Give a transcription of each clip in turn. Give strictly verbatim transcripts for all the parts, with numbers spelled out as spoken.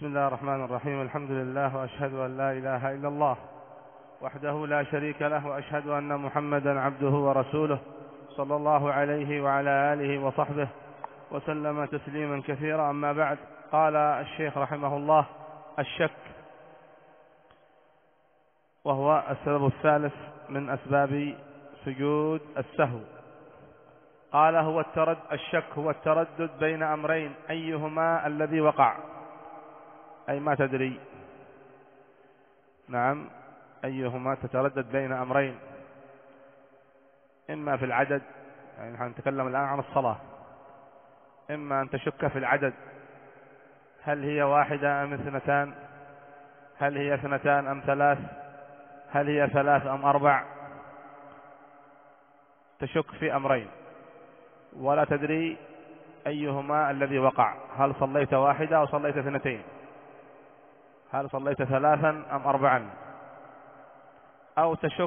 بسم الله الرحمن الرحيم. الحمد لله، وأشهد أن لا إله إلا الله وحده لا شريك له، وأشهد أن محمدا عبده ورسوله صلى الله عليه وعلى آله وصحبه وسلم تسليما كثيرا. أما بعد، قال الشيخ رحمه الله: الشك، وهو السبب الثالث من أسباب سجود السهو. قال: هو الترد الشك هو التردد بين أمرين أيهما الذي وقع، أي ما تدري. نعم، أيهما تتردد بين أمرين، إما في العدد، يعني نحن نتكلم الآن عن الصلاة، إما أن تشك في العدد، هل هي واحدة أم اثنتان، هل هي اثنتان أم ثلاث، هل هي ثلاث أم أربع. تشك في أمرين ولا تدري أيهما الذي وقع، هل صليت واحدة أو صليت اثنتين، هل صليت ثلاثا أم أربعا. أو تشك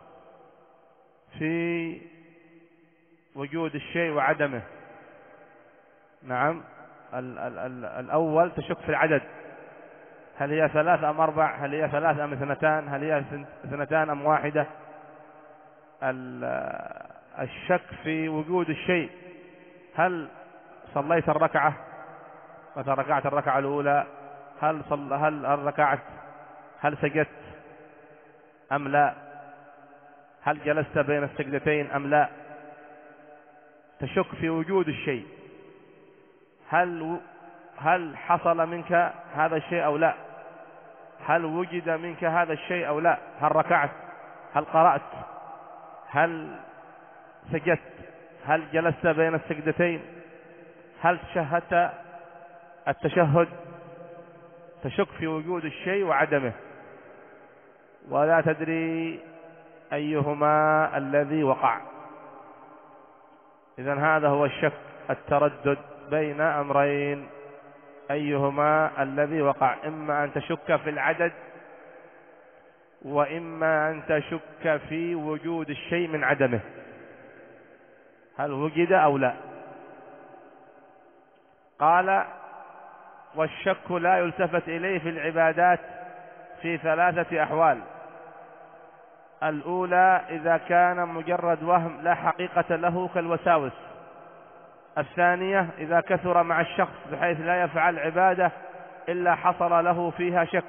في وجود الشيء وعدمه. نعم، ال ال ال الأول تشك في العدد، هل هي ثلاث أم أربع، هل هي ثلاث أم اثنتان، هل هي اثنتان أم واحدة. الشك في وجود الشيء، هل صليت الركعة، مثلا ركعت الركعة الأولى، هل صل هل ركعت، هل سجدت أم لا، هل جلست بين السجدتين أم لا. تشك في وجود الشيء، هل هل حصل منك هذا الشيء أو لا، هل وجد منك هذا الشيء أو لا، هل ركعت، هل قرأت، هل سجدت، هل جلست بين السجدتين، هل تشهدت التشهد. تشك في وجود الشيء وعدمه ولا تدري أيهما الذي وقع. إذن هذا هو الشك، التردد بين أمرين أيهما الذي وقع، إما أن تشك في العدد، وإما أن تشك في وجود الشيء من عدمه، هل وجد أو لا. قال: والشك لا يلتفت إليه في العبادات في ثلاثة أحوال. الأولى إذا كان مجرد وهم لا حقيقة له كالوساوس. الثانية إذا كثر مع الشخص بحيث لا يفعل عبادة إلا حصل له فيها شك.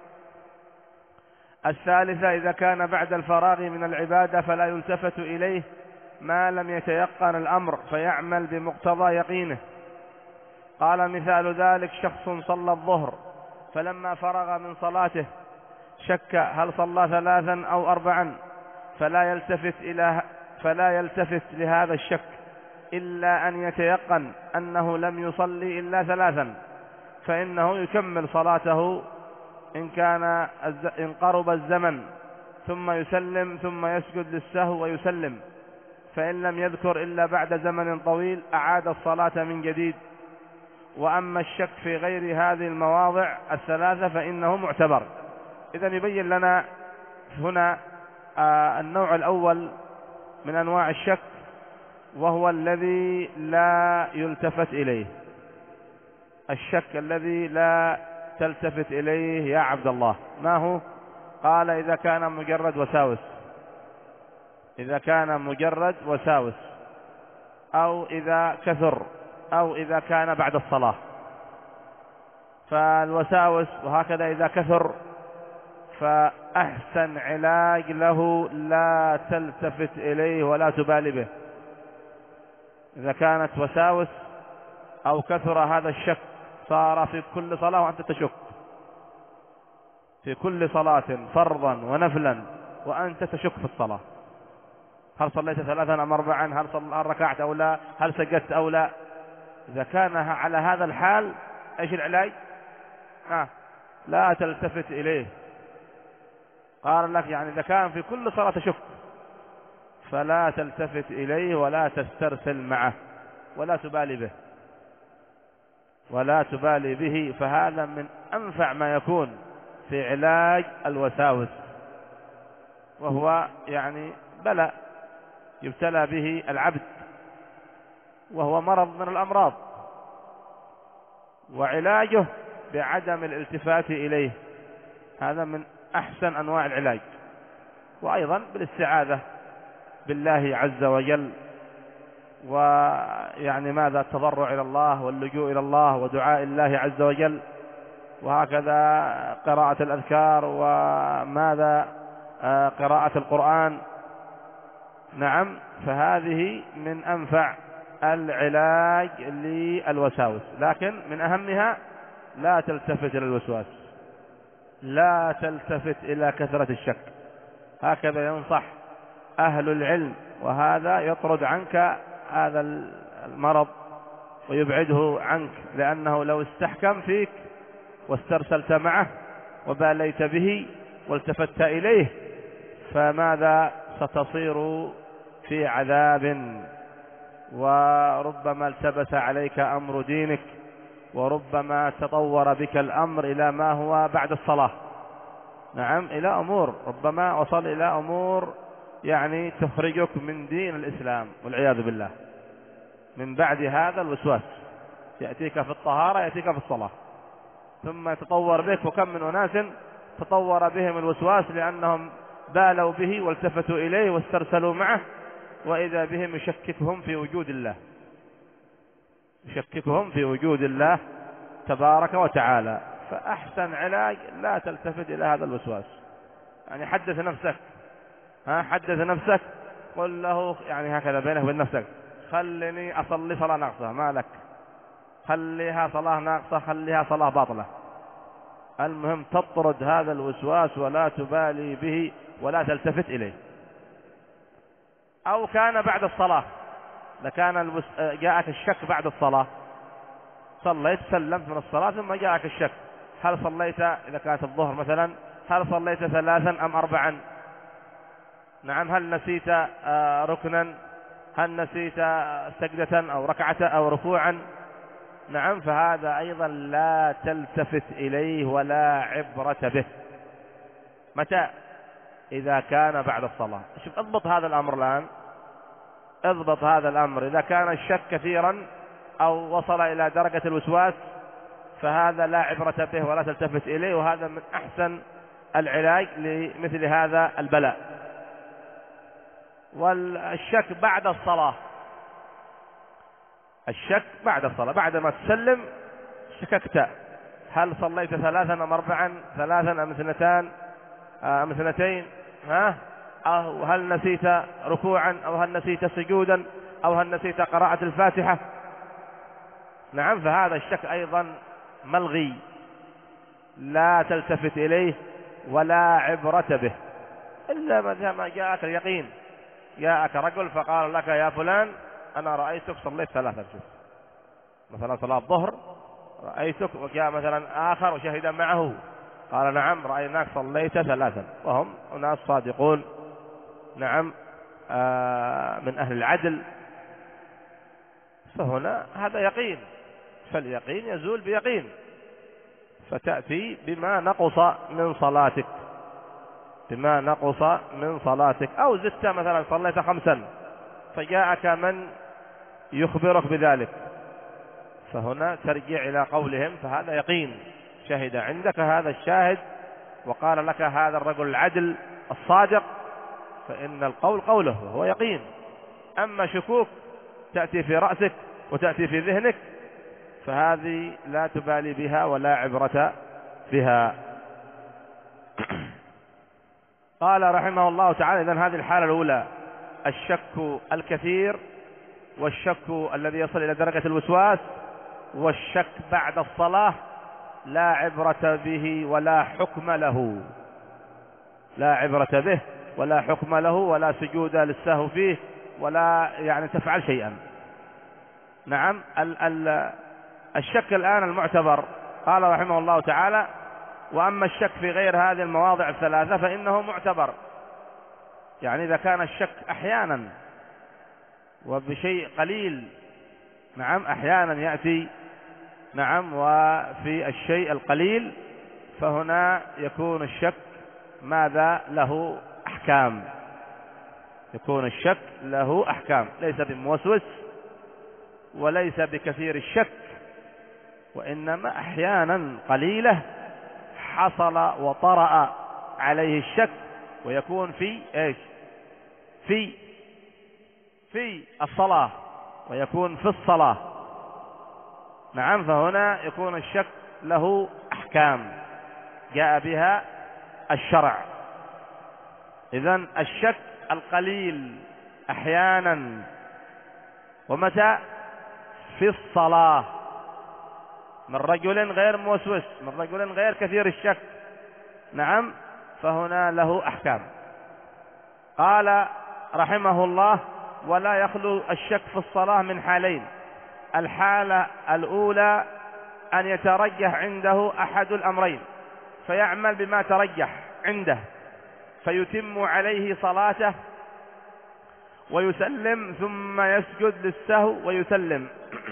الثالثة إذا كان بعد الفراغ من العبادة فلا يلتفت إليه ما لم يتيقن الأمر فيعمل بمقتضى يقينه. قال: مثال ذلك شخص صلى الظهر، فلما فرغ من صلاته شك هل صلى ثلاثا أو أربعا، فلا يلتفت إلى فلا يلتفت لهذا الشك إلا أن يتيقن أنه لم يصلي إلا ثلاثا، فإنه يكمل صلاته إن كان إن قرب الزمن، ثم يسلم ثم يسجد للسهو ويسلم، فإن لم يذكر إلا بعد زمن طويل أعاد الصلاة من جديد. وأما الشك في غير هذه المواضع الثلاثة فإنه معتبر. إذن يبين لنا هنا آه النوع الأول من أنواع الشك، وهو الذي لا يلتفت إليه. الشك الذي لا تلتفت إليه يا عبد الله ما هو؟ قال: إذا كان مجرد وساوس، إذا كان مجرد وساوس، أو إذا كثر، أو إذا كان بعد الصلاة. فالوساوس وهكذا إذا كثر فأحسن علاج له لا تلتفت إليه ولا تبالي به. إذا كانت وساوس أو كثر هذا الشك صار في كل صلاة وأنت تشك، في كل صلاة فرضا ونفلا وأنت تشك في الصلاة، هل صليت ثلاثا أم أربعا، هل صلى ركعت أو لا، هل سجدت أو لا. إذا كان على هذا الحال إيش العلاج؟ آه. لا تلتفت إليه. قال لك يعني إذا كان في كل صلاة تشك فلا تلتفت إليه ولا تسترسل معه ولا تبالي به، ولا تبالي به. فهذا من أنفع ما يكون في علاج الوساوس، وهو يعني بلاء يبتلى به العبد، وهو مرض من الأمراض، وعلاجه بعدم الالتفات إليه، هذا من أحسن أنواع العلاج. وأيضا بالاستعاذة بالله عز وجل، ويعني ماذا التضرع إلى الله واللجوء إلى الله ودعاء الله عز وجل، وهكذا قراءة الأذكار وماذا قراءة القرآن. نعم، فهذه من أنفع العلاج للوساوس. لكن من أهمها لا تلتفت إلى الوسواس، لا تلتفت إلى كثرة الشك، هكذا ينصح أهل العلم، وهذا يطرد عنك هذا المرض ويبعده عنك، لأنه لو استحكم فيك واسترسلت معه وباليت به والتفت إليه فماذا ستصير في عذاب، وربما التبس عليك أمر دينك، وربما تطور بك الأمر إلى ما هو بعد الصلاة. نعم، إلى أمور ربما وصل إلى أمور يعني تخرجك من دين الإسلام والعياذ بالله من بعد هذا الوسواس. يأتيك في الطهارة، يأتيك في الصلاة، ثم يتطور بك. وكم من أناس تطور بهم الوسواس لأنهم بالوا به والتفتوا إليه واسترسلوا معه، وإذا بهم يشككهم في وجود الله، يشككهم في وجود الله تبارك وتعالى. فأحسن علاج لا تلتفت إلى هذا الوسواس. يعني حدث نفسك، ها حدث نفسك، قل له يعني هكذا بينك وبين نفسك: خلني أصلي صلاة ناقصة، ما لك، خليها صلاة ناقصة، خليها صلاة باطلة. المهم تطرد هذا الوسواس ولا تبالي به ولا تلتفت إليه. أو كان بعد الصلاة، لكان الوس... جاءك الشك بعد الصلاة، صليت سلمت من الصلاة ثم جاءك الشك: هل صليت إذا كانت الظهر مثلا هل صليت ثلاثا أم أربعا؟ نعم، هل نسيت ركنا، هل نسيت سجدة أو ركعة أو ركوعا؟ نعم، فهذا أيضا لا تلتفت إليه ولا عبرة به. متى؟ إذا كان بعد الصلاة. شوف، اضبط هذا الأمر الآن، اضبط هذا الأمر. إذا كان الشك كثيرا أو وصل إلى درجة الوسواس فهذا لا عبرة به ولا تلتفت إليه، وهذا من أحسن العلاج لمثل هذا البلاء. والشك بعد الصلاة، الشك بعد الصلاة، بعد ما تسلم شككت: هل صليت ثلاثا أم أربعا، ثلاثا أم اثنتان أم اثنتين، ها؟ أو هل نسيت ركوعا، أو هل نسيت سجودا، أو هل نسيت قراءة الفاتحة؟ نعم، فهذا الشك أيضا ملغي، لا تلتفت إليه ولا عبرة به، إلا ما جاءك اليقين. جاءك رجل فقال لك: يا فلان أنا رأيتك صليت ثلاثا، شوف مثلا صلاة الظهر رأيتك، وجاء مثلا آخر وشهد معه قال: نعم رأيناك صليت ثلاثا، وهم ناس صادقون، نعم آه من أهل العدل. فهنا هذا يقين، فاليقين يزول بيقين، فتأتي بما نقص من صلاتك، بما نقص من صلاتك. أو زدت مثلا صليت خمسا فجاءك من يخبرك بذلك، فهنا ترجع إلى قولهم، فهذا يقين، شهد عندك هذا الشاهد وقال لك هذا الرجل العدل الصادق، فإن القول قوله وهو يقين. أما شكوك تأتي في رأسك وتأتي في ذهنك فهذه لا تبالي بها ولا عبرة بها. قال رحمه الله تعالى: إذن هذه الحالة الأولى الشك الكثير، والشك الذي يصل إلى درجة الوسواس، والشك بعد الصلاة لا عبرة به ولا حكم له، لا عبرة به ولا حكم له، ولا سجود للسهو فيه، ولا يعني تفعل شيئا. نعم، ال ال الشك الآن المعتبر، قال رحمه الله تعالى: وأما الشك في غير هذه المواضع الثلاثة فإنه معتبر. يعني إذا كان الشك أحيانا وبشيء قليل، نعم أحيانا يأتي، نعم وفي الشيء القليل، فهنا يكون الشك ماذا له أحكام، يكون الشك له أحكام، ليس بموسوس وليس بكثير الشك وإنما أحيانا قليلة حصل وطرأ عليه الشك، ويكون في إيش في في الصلاة، ويكون في الصلاة. نعم، فهنا يكون الشك له أحكام جاء بها الشرع. إذن الشك القليل أحيانا، ومتى؟ في الصلاة، من رجل غير موسوس، من رجل غير كثير الشك. نعم، فهنا له أحكام. قال رحمه الله: ولا يخلو الشك في الصلاة من حالين. الحالة الأولى أن يترجح عنده أحد الأمرين فيعمل بما ترجح عنده فيتم عليه صلاته ويسلم ثم يسجد للسهو ويسلم.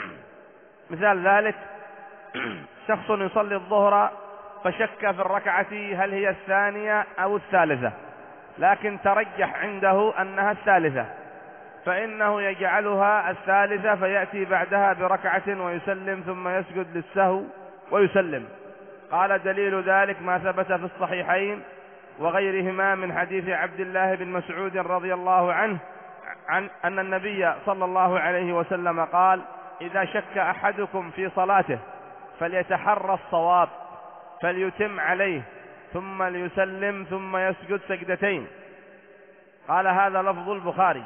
مثال ذلك: شخص يصلي الظهر فشك في الركعة هل هي الثانية أو الثالثة، لكن ترجح عنده أنها الثالثة، فإنه يجعلها الثالثة فيأتي بعدها بركعة ويسلم ثم يسجد للسهو ويسلم. قال: دليل ذلك ما ثبت في الصحيحين وغيرهما من حديث عبد الله بن مسعود رضي الله عنه عن أن النبي صلى الله عليه وسلم قال: إذا شك أحدكم في صلاته فليتحرى الصواب فليتم عليه ثم ليسلم ثم يسجد سجدتين. قال: هذا لفظ البخاري.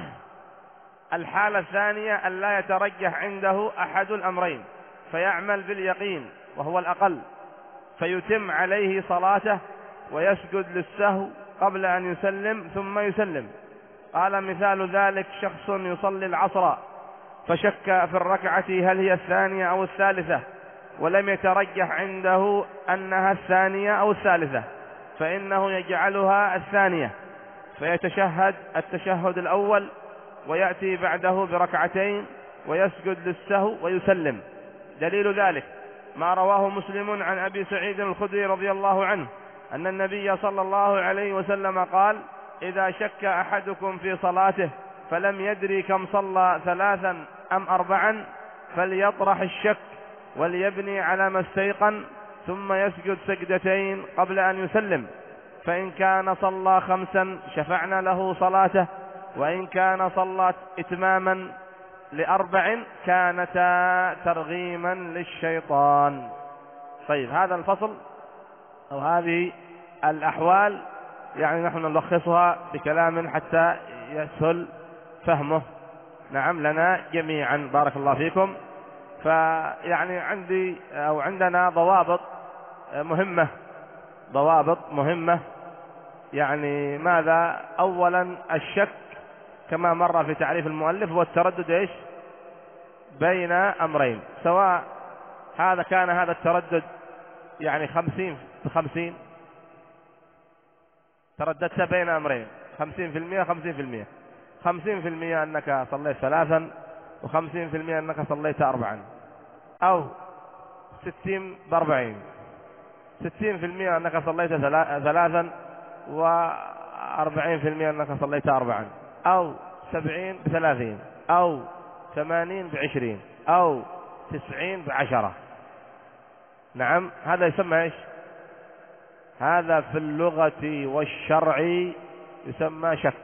الحالة الثانية أن لا يترجح عنده أحد الأمرين فيعمل باليقين وهو الأقل فيتم عليه صلاته ويسجد للسهو قبل أن يسلم ثم يسلم. قال: مثال ذلك: شخص يصلي العصر فشك في الركعة هل هي الثانية أو الثالثة ولم يترجح عنده أنها الثانية أو الثالثة، فإنه يجعلها الثانية فيتشهد التشهد الأول ويأتي بعده بركعتين ويسجد للسهو ويسلم. دليل ذلك ما رواه مسلم عن أبي سعيد الخدري رضي الله عنه أن النبي صلى الله عليه وسلم قال: إذا شك أحدكم في صلاته فلم يدري كم صلى ثلاثا أم أربعا فليطرح الشك وليبني على ما استيقن ثم يسجد سجدتين قبل أن يسلم، فإن كان صلى خمسا شفعنا له صلاته، وإن كان صلى إتماما لأربع كانتا ترغيما للشيطان. طيب، هذا الفصل أو هذه الأحوال يعني نحن نلخصها بكلام حتى يسهل فهمه. نعم، لنا جميعا، بارك الله فيكم. فيعني عندي أو عندنا ضوابط مهمة ضوابط مهمة يعني ماذا؟ أولا الشك كما مر في تعريف المؤلف هو التردد إيش بين أمرين، سواء هذا كان هذا التردد يعني خمسين بخمسين، ترددت بين أمرين خمسين في المئة خمسين في المئة خمسين في المئة أنك صليت ثلاثا وخمسين في المئة أنك صليت أربعا، أو ستين بأربعين، ستين في المئة أنك صليت ثلاثا وأربعين في المئة أنك صليت أربعا، أو سبعين بثلاثين، أو ثمانين بعشرين، أو تسعين بعشرة. نعم، هذا يسمى إيش؟ هذا في اللغة والشرع يسمى شك،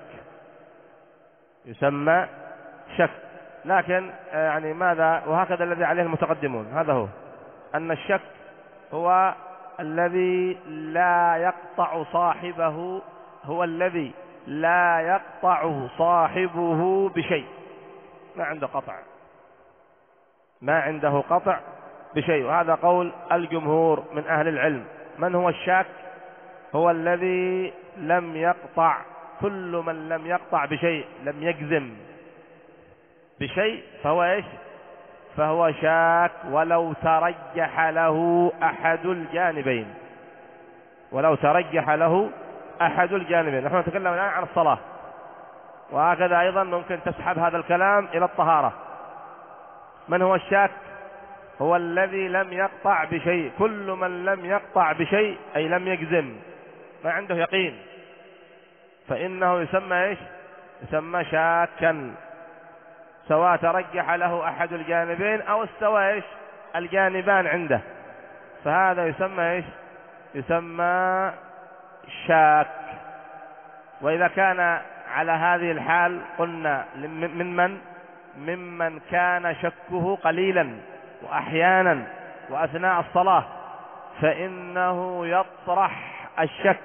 يسمى شك. لكن يعني ماذا؟ وهكذا الذي عليه المتقدمون، هذا هو أن الشك هو الذي لا يقطع صاحبه، هو الذي لا يقطع صاحبه بشيء، ما عنده قطع، ما عنده قطع بشيء. وهذا قول الجمهور من أهل العلم. من هو الشاك؟ هو الذي لم يقطع، كل من لم يقطع بشيء، لم يجزم بشيء فهو إيش؟ فهو شاك ولو ترجح له أحد الجانبين، ولو ترجح له أحد الجانبين. نحن نتكلم الآن عن الصلاة، وهكذا أيضا ممكن تسحب هذا الكلام إلى الطهارة. من هو الشاك؟ هو الذي لم يقطع بشيء، كل من لم يقطع بشيء أي لم يجزم، ما عنده يقين، فإنه يسمى إيش؟ يسمى شاكا، سواء ترجح له أحد الجانبين أو استوى إيش؟ الجانبان عنده، فهذا يسمى إيش؟ يسمى شاك. وإذا كان على هذه الحال قلنا ممن ممن كان شكه قليلا وأحيانا وأثناء الصلاة، فإنه يطرح الشك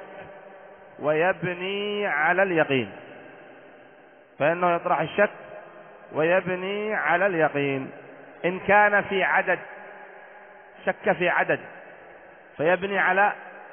ويبني على اليقين، فإنه يطرح الشك ويبني على اليقين. إن كان في عدد، شك في عدد، فيبني على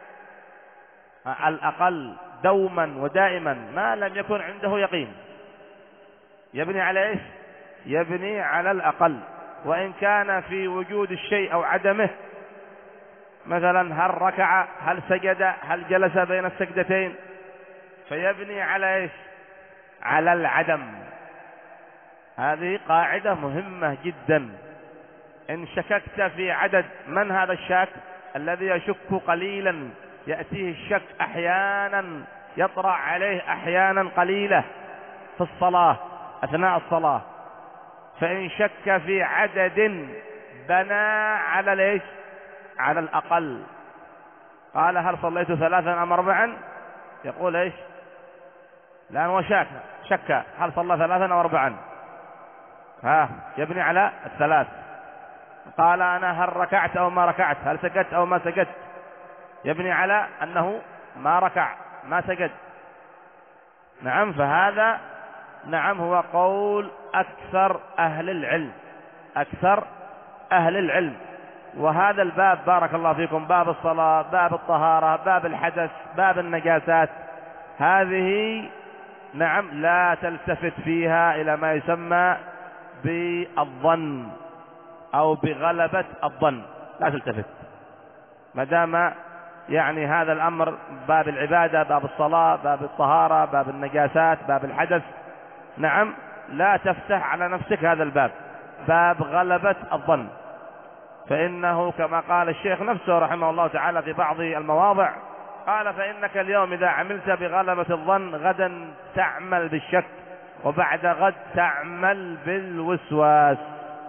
الأقل دوما ودائما ما لم يكن عنده يقين، يبني على إيش؟ يبني على الأقل. وإن كان في وجود الشيء أو عدمه، مثلا هل ركع، هل سجد، هل جلس بين السجدتين، فيبني على إيش؟ على العدم. هذه قاعدة مهمة جدا. إن شككت في عدد، من هذا الشاك؟ الذي يشك قليلا، يأتيه الشك أحيانا، يطرأ عليه أحيانا قليلة في الصلاة أثناء الصلاة، فإن شك في عدد بنى على ليش؟ على الأقل. قال هل صليت ثلاثا أم أربعا؟ يقول إيش؟ لأن هو شك شك هل صلى ثلاثا أو أربعا، ها يبني على الثلاث. قال أنا هل ركعت أو ما ركعت، هل سجدت أو ما سجدت، يبني على أنه ما ركع ما سجد. نعم، فهذا نعم هو قول أكثر أهل العلم، أكثر أهل العلم. وهذا الباب بارك الله فيكم، باب الصلاة، باب الطهارة، باب الحدث، باب النجاسات، هذه نعم لا تلتفت فيها إلى ما يسمى بالظن أو بغلبة الظن، لا تلتفت ما دام يعني هذا الأمر باب العبادة، باب الصلاة، باب الطهارة، باب النجاسات، باب الحدث. نعم، لا تفتح على نفسك هذا الباب، باب غلبة الظن، فإنه كما قال الشيخ نفسه رحمه الله تعالى في بعض المواضع، قال فإنك اليوم إذا عملت بغلبة الظن غدا تعمل بالشك، وبعد غد تعمل بالوسواس،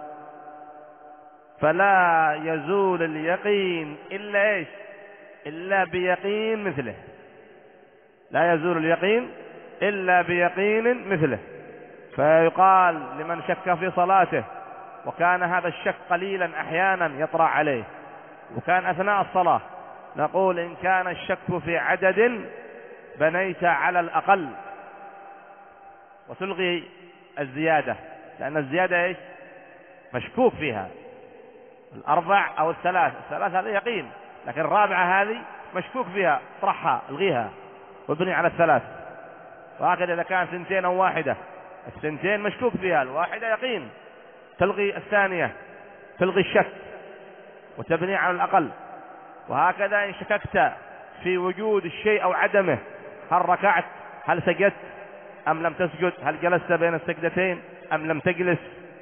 فلا يزول اليقين إلا إيش؟ إلا بيقين مثله، لا يزول اليقين إلا بيقين مثله. فيقال لمن شك في صلاته وكان هذا الشك قليلا أحيانا يطرأ عليه وكان أثناء الصلاة، نقول إن كان الشك في عدد بنيت على الأقل وتلغي الزيادة، لأن الزيادة إيش؟ مشكوك فيها، الأربع أو الثلاث، الثلاث هذا يقين، لكن الرابعة هذه مشكوك فيها، اطرحها الغيها وابني على الثلاث. وهكذا إذا كان سنتين أو واحدة، السنتين مشكوك فيها، الواحدة يقين، تلغي الثانية، تلغي الشك وتبني على الأقل. وهكذا إن شككت في وجود الشيء أو عدمه، هل ركعت، هل سجدت أم لم تسجد، هل جلست بين السجدتين أم لم تجلس،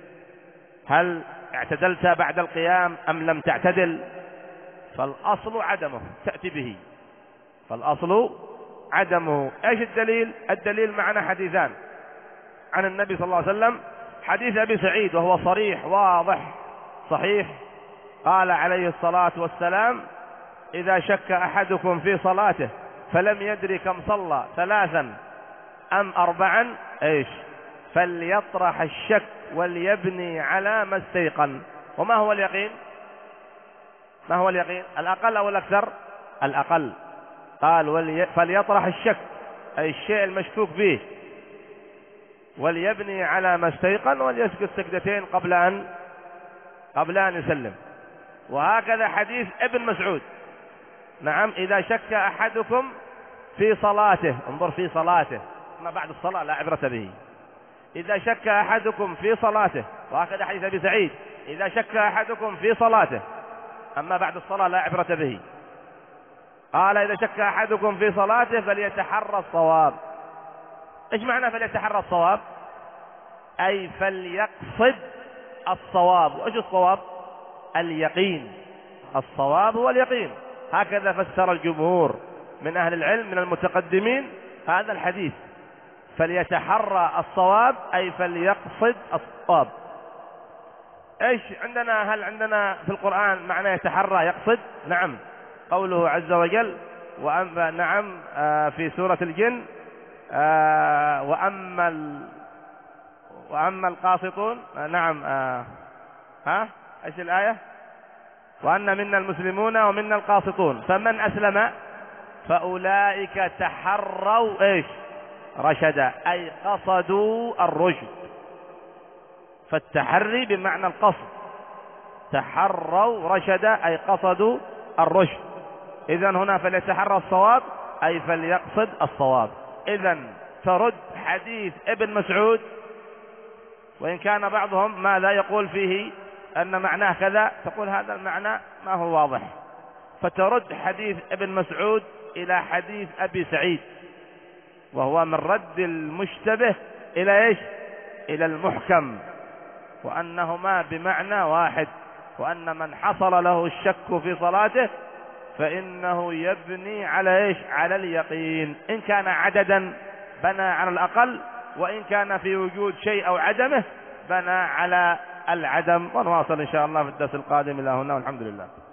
هل اعتدلت بعد القيام أم لم تعتدل، فالأصل عدمه، تأتي به، فالأصل عدمه. ايش الدليل؟ الدليل معنا حديثان عن النبي صلى الله عليه وسلم. حديث أبي سعيد وهو صريح واضح صحيح، قال عليه الصلاة والسلام إذا شك أحدكم في صلاته فلم يدري كم صلى ثلاثا أم أربعا ايش؟ فليطرح الشك وليبني على ما استيقن. وما هو اليقين؟ ما هو اليقين؟ الأقل أو الأكثر؟ الأقل. قال ولي... فليطرح الشك أي الشيء المشكوك فيه، وليبني على ما استيقن، وليسجد سجدتين قبل أن قبل أن يسلم. وهكذا حديث ابن مسعود، نعم إذا شك أحدكم في صلاته، انظر في صلاته، ما بعد الصلاة لا عبرة به، إذا شك أحدكم في صلاته. وهكذا حديث أبي سعيد إذا شك أحدكم في صلاته أما بعد الصلاة لا عبرة به. قال إذا شك أحدكم في صلاته فليتحرى الصواب. إيش معنى فليتحرى الصواب؟ أي فليقصد الصواب. وإيش الصواب؟ اليقين. الصواب هو اليقين، هكذا فسر الجمهور من أهل العلم من المتقدمين هذا الحديث، فليتحرى الصواب أي فليقصد الصواب. ايش عندنا؟ هل عندنا في القرآن معنى يتحرى يقصد؟ نعم، قوله عز وجل وأما نعم آه في سورة الجن آه وأما ال وأما القاسطون آه نعم آه ها ايش الآية؟ وأن منا المسلمون ومنا القاسطون فمن أسلم فأولئك تحروا ايش؟ رشدا، أي قصدوا الرشد. فالتحري بمعنى القصد، تحروا رشدا أي قصدوا الرشد. إذن هنا فليتحرى الصواب أي فليقصد الصواب. إذن ترد حديث ابن مسعود، وإن كان بعضهم ماذا يقول فيه أن معناه كذا، تقول هذا المعنى ما هو واضح، فترد حديث ابن مسعود إلى حديث أبي سعيد، وهو من رد المشتبه إلى إيش؟ إلى المحكم، وأنهما بمعنى واحد، وأن من حصل له الشك في صلاته فإنه يبني على إيش؟ على اليقين. إن كان عددا بنى على الأقل، وإن كان في وجود شيء أو عدمه بنى على العدم. ونواصل إن شاء الله في الدرس القادم. إلى هنا والحمد لله.